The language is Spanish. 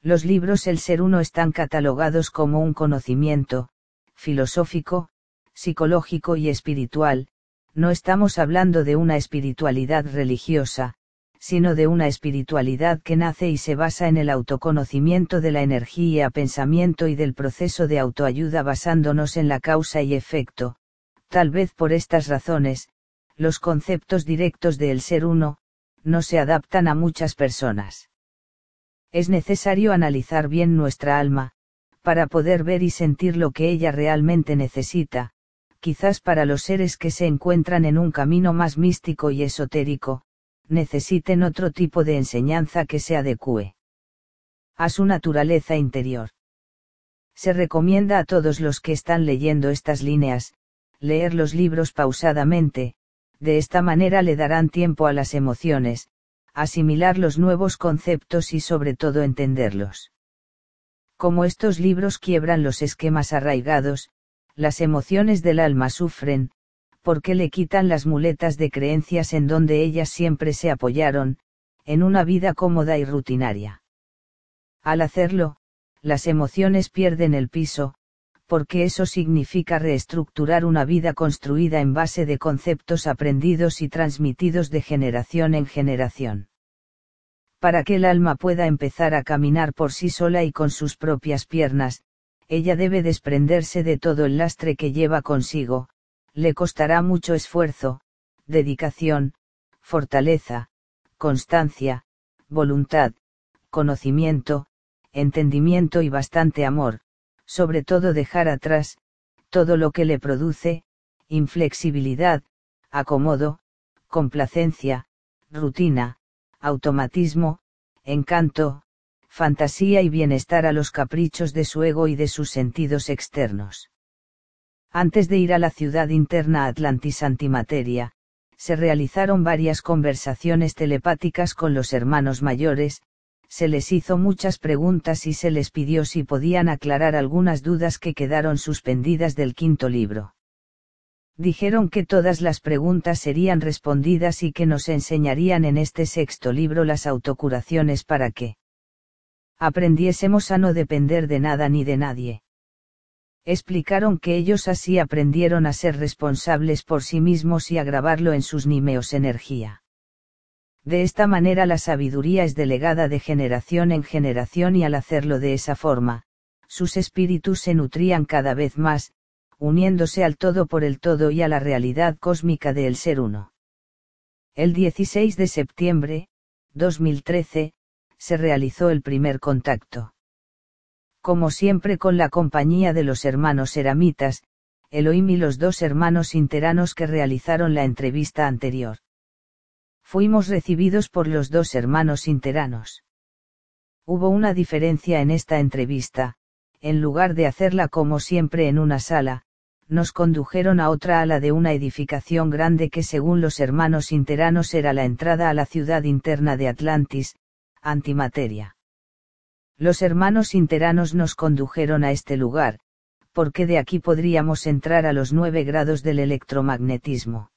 Los libros El Ser Uno están catalogados como un conocimiento filosófico, psicológico y espiritual. No estamos hablando de una espiritualidad religiosa, sino de una espiritualidad que nace y se basa en el autoconocimiento de la energía, pensamiento y del proceso de autoayuda basándonos en la causa y efecto. Tal vez por estas razones, los conceptos directos de El Ser Uno no se adaptan a muchas personas. Es necesario analizar bien nuestra alma, para poder ver y sentir lo que ella realmente necesita. Quizás para los seres que se encuentran en un camino más místico y esotérico, necesiten otro tipo de enseñanza que se adecúe a su naturaleza interior. Se recomienda a todos los que están leyendo estas líneas, leer los libros pausadamente, de esta manera le darán tiempo a las emociones, asimilar los nuevos conceptos y sobre todo entenderlos. Como estos libros quiebran los esquemas arraigados, las emociones del alma sufren, porque le quitan las muletas de creencias en donde ellas siempre se apoyaron, en una vida cómoda y rutinaria. Al hacerlo, las emociones pierden el piso, porque eso significa reestructurar una vida construida en base de conceptos aprendidos y transmitidos de generación en generación. Para que el alma pueda empezar a caminar por sí sola y con sus propias piernas, ella debe desprenderse de todo el lastre que lleva consigo. Le costará mucho esfuerzo, dedicación, fortaleza, constancia, voluntad, conocimiento, entendimiento y bastante amor, sobre todo dejar atrás todo lo que le produce inflexibilidad, acomodo, complacencia, rutina, automatismo, encanto, fantasía y bienestar a los caprichos de su ego y de sus sentidos externos. Antes de ir a la ciudad interna Atlantis Antimateria, se realizaron varias conversaciones telepáticas con los hermanos mayores, se les hizo muchas preguntas y se les pidió si podían aclarar algunas dudas que quedaron suspendidas del quinto libro. Dijeron que todas las preguntas serían respondidas y que nos enseñarían en este sexto libro las autocuraciones para que aprendiésemos a no depender de nada ni de nadie. Explicaron que ellos así aprendieron a ser responsables por sí mismos y a grabarlo en sus nimeos energía. De esta manera la sabiduría es delegada de generación en generación y al hacerlo de esa forma, sus espíritus se nutrían cada vez más, uniéndose al todo por el todo y a la realidad cósmica de El Ser Uno. El 16 de septiembre, 2013, se realizó el primer contacto. Como siempre con la compañía de los hermanos eramitas, Elohim y los dos hermanos interanos que realizaron la entrevista anterior. Fuimos recibidos por los dos hermanos interanos. Hubo una diferencia en esta entrevista, en lugar de hacerla como siempre en una sala, nos condujeron a otra ala de una edificación grande que según los hermanos interanos era la entrada a la ciudad interna de Atlantis, Antimateria. Los hermanos interanos nos condujeron a este lugar, porque de aquí podríamos entrar a los 9 grados del electromagnetismo.